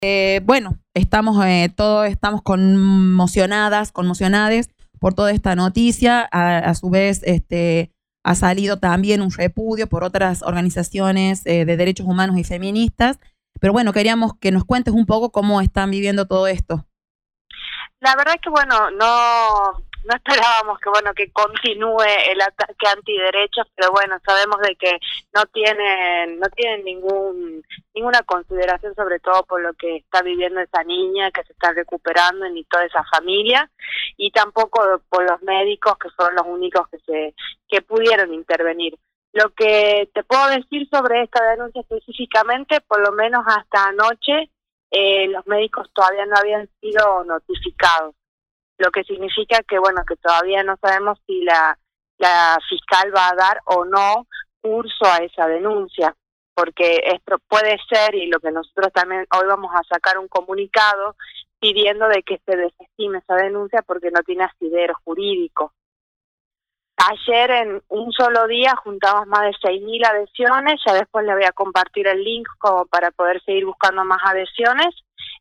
Bueno, todos estamos conmocionades por toda esta noticia. A su vez, ha salido también un repudio por otras organizaciones de derechos humanos y feministas. Pero bueno, queríamos que nos cuentes un poco cómo están viviendo todo esto. La verdad es que no esperábamos que continúe el ataque antiderechos, pero bueno, sabemos de que no tienen ninguna consideración, sobre todo por lo que está viviendo esa niña que se está recuperando, ni toda esa familia, y tampoco por los médicos, que fueron los únicos que pudieron intervenir. Lo que te puedo decir sobre esta denuncia específicamente, por lo menos hasta anoche, los médicos todavía no habían sido notificados, lo que significa que todavía no sabemos si la fiscal va a dar o no curso a esa denuncia, porque esto puede ser, y lo que nosotros también hoy vamos a sacar un comunicado pidiendo de que se desestime esa denuncia porque no tiene asidero jurídico. Ayer en un solo día juntamos más de 6.000 adhesiones, ya después le voy a compartir el link como para poder seguir buscando más adhesiones,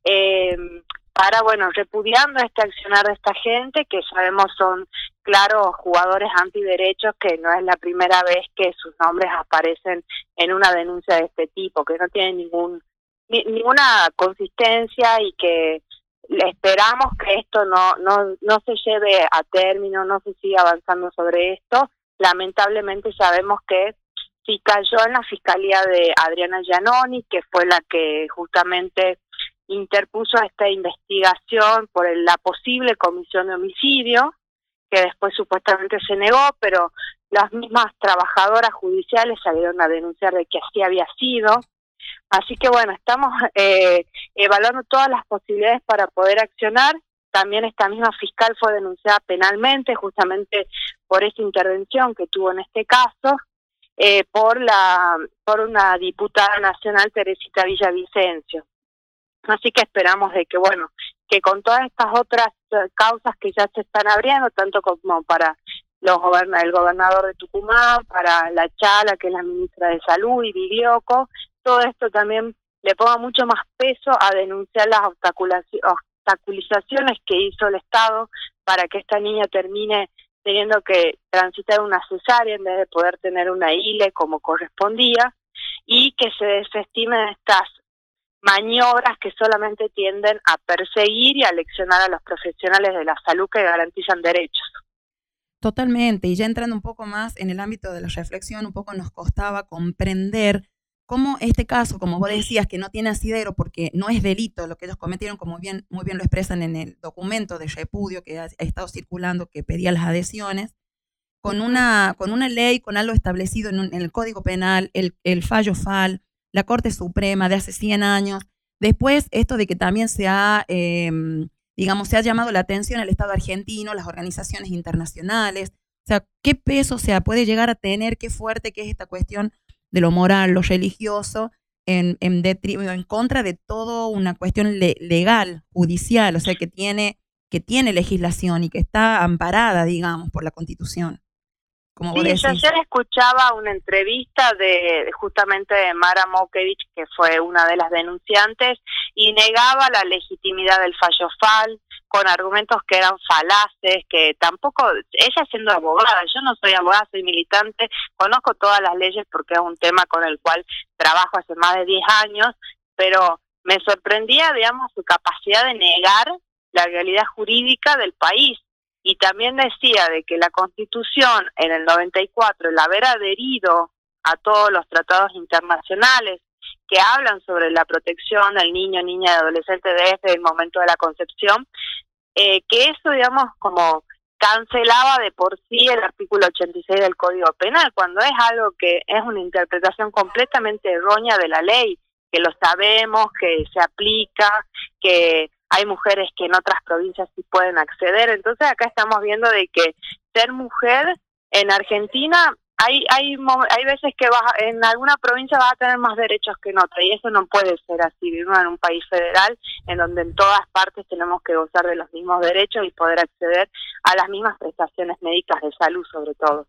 repudiando este accionar de esta gente que sabemos son claros jugadores antiderechos, que no es la primera vez que sus nombres aparecen en una denuncia de este tipo, que no tienen ninguna consistencia y que esperamos que esto no se lleve a término, no se siga avanzando sobre esto. Lamentablemente sabemos que sí cayó en la fiscalía de Adriana Giannoni, que fue la que justamente interpuso esta investigación por la posible comisión de homicidio, que después supuestamente se negó, pero las mismas trabajadoras judiciales salieron a denunciar de que así había sido. Así que estamos evaluando todas las posibilidades para poder accionar. También esta misma fiscal fue denunciada penalmente justamente por esta intervención que tuvo en este caso por una diputada nacional, Teresita Villavicencio. Así que esperamos de que con todas estas otras causas que ya se están abriendo, tanto como para el gobernador de Tucumán, para la Chala, que es la ministra de Salud, y Vidioco, todo esto también le ponga mucho más peso a denunciar las obstaculizaciones que hizo el Estado para que esta niña termine teniendo que transitar una cesárea en vez de poder tener una ILE como correspondía, y que se desestimen estas maniobras que solamente tienden a perseguir y a leccionar a los profesionales de la salud que garantizan derechos. Totalmente, y ya entrando un poco más en el ámbito de la reflexión, un poco nos costaba comprender cómo este caso, como vos decías, que no tiene asidero porque no es delito lo que ellos cometieron, como muy bien lo expresan en el documento de repudio que ha estado circulando, que pedía las adhesiones, con una ley, con algo establecido en el Código Penal, el fallo FAL, la Corte Suprema de hace 100 años. Después, esto de que también se ha llamado la atención al Estado argentino, las organizaciones internacionales. O sea, ¿qué peso puede llegar a tener, qué fuerte que es esta cuestión de lo moral, lo religioso, en contra de toda una cuestión legal, judicial, o sea, que tiene legislación y que está amparada, digamos, por la Constitución? Como vos decís. Yo ayer escuchaba una entrevista justamente de Mara Mokevich, que fue una de las denunciantes, y negaba la legitimidad del fallo FAL con argumentos que eran falaces, que tampoco, ella siendo abogada, yo no soy abogada, soy militante, conozco todas las leyes porque es un tema con el cual trabajo hace más de 10 años, pero me sorprendía, su capacidad de negar la realidad jurídica del país. Y también decía de que la Constitución en el 94, el haber adherido a todos los tratados internacionales que hablan sobre la protección del niño, niña y adolescente desde el momento de la concepción, que eso, como cancelaba de por sí el artículo 86 del Código Penal, cuando es algo que es una interpretación completamente errónea de la ley, que lo sabemos, que se aplica, que hay mujeres que en otras provincias sí pueden acceder. Entonces acá estamos viendo de que ser mujer en Argentina, hay veces que en alguna provincia vas a tener más derechos que en otra, y eso no puede ser así. Vivimos en un país federal en donde en todas partes tenemos que gozar de los mismos derechos y poder acceder a las mismas prestaciones médicas de salud, sobre todo.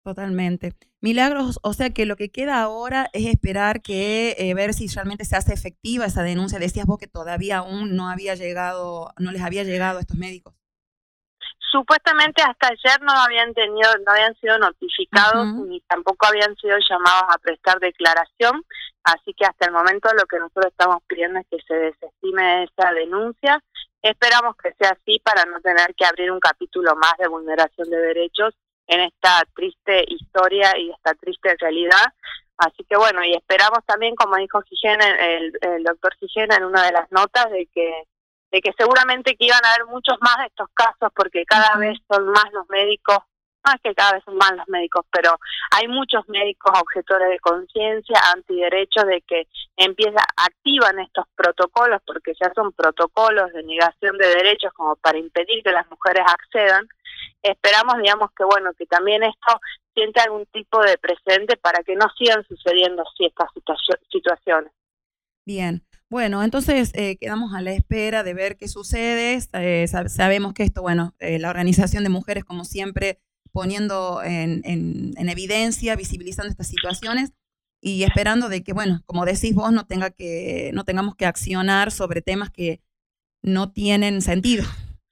Totalmente. Milagros, o sea que lo que queda ahora es esperar que ver si realmente se hace efectiva esa denuncia. Decías vos que todavía aún no había llegado, no les había llegado a estos médicos. Supuestamente hasta ayer no habían sido notificados ni tampoco habían sido llamados a prestar declaración, así que hasta el momento lo que nosotros estamos pidiendo es que se desestime esa denuncia. Esperamos que sea así para no tener que abrir un capítulo más de vulneración de derechos en esta triste historia y esta triste realidad. Así que bueno, y esperamos también, como dijo Gijena, el doctor Gijena en una de las notas, de que seguramente que iban a haber muchos más de estos casos, porque cada vez son más los médicos, más que cada vez son más los médicos, pero hay muchos médicos objetores de conciencia, antiderechos, de que activan estos protocolos, porque ya son protocolos de negación de derechos como para impedir que las mujeres accedan. Esperamos, digamos, que bueno, que también esto siente algún tipo de precedente para que no sigan sucediendo así estas situaciones. Bien. Bueno, entonces quedamos a la espera de ver qué sucede. Sabemos que esto, bueno, la organización de mujeres, como siempre, poniendo en evidencia, visibilizando estas situaciones y esperando de que, bueno, como decís vos, no tengamos que accionar sobre temas que no tienen sentido.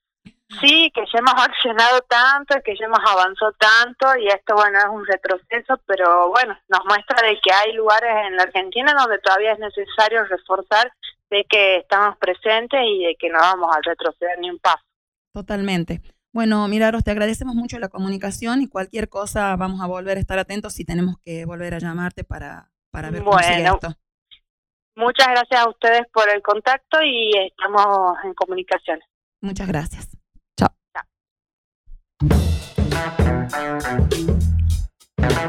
Sí, que ya hemos accionado tanto, que ya hemos avanzado tanto y esto, bueno, es un retroceso, pero bueno, nos muestra de que hay lugares en la Argentina donde todavía es necesario reforzar de que estamos presentes y de que no vamos a retroceder ni un paso. Totalmente. Bueno, Milagros, te agradecemos mucho la comunicación y cualquier cosa vamos a volver a estar atentos si tenemos que volver a llamarte para ver cómo sigue esto. Muchas gracias a ustedes por el contacto y estamos en comunicación. Muchas gracias. Chao.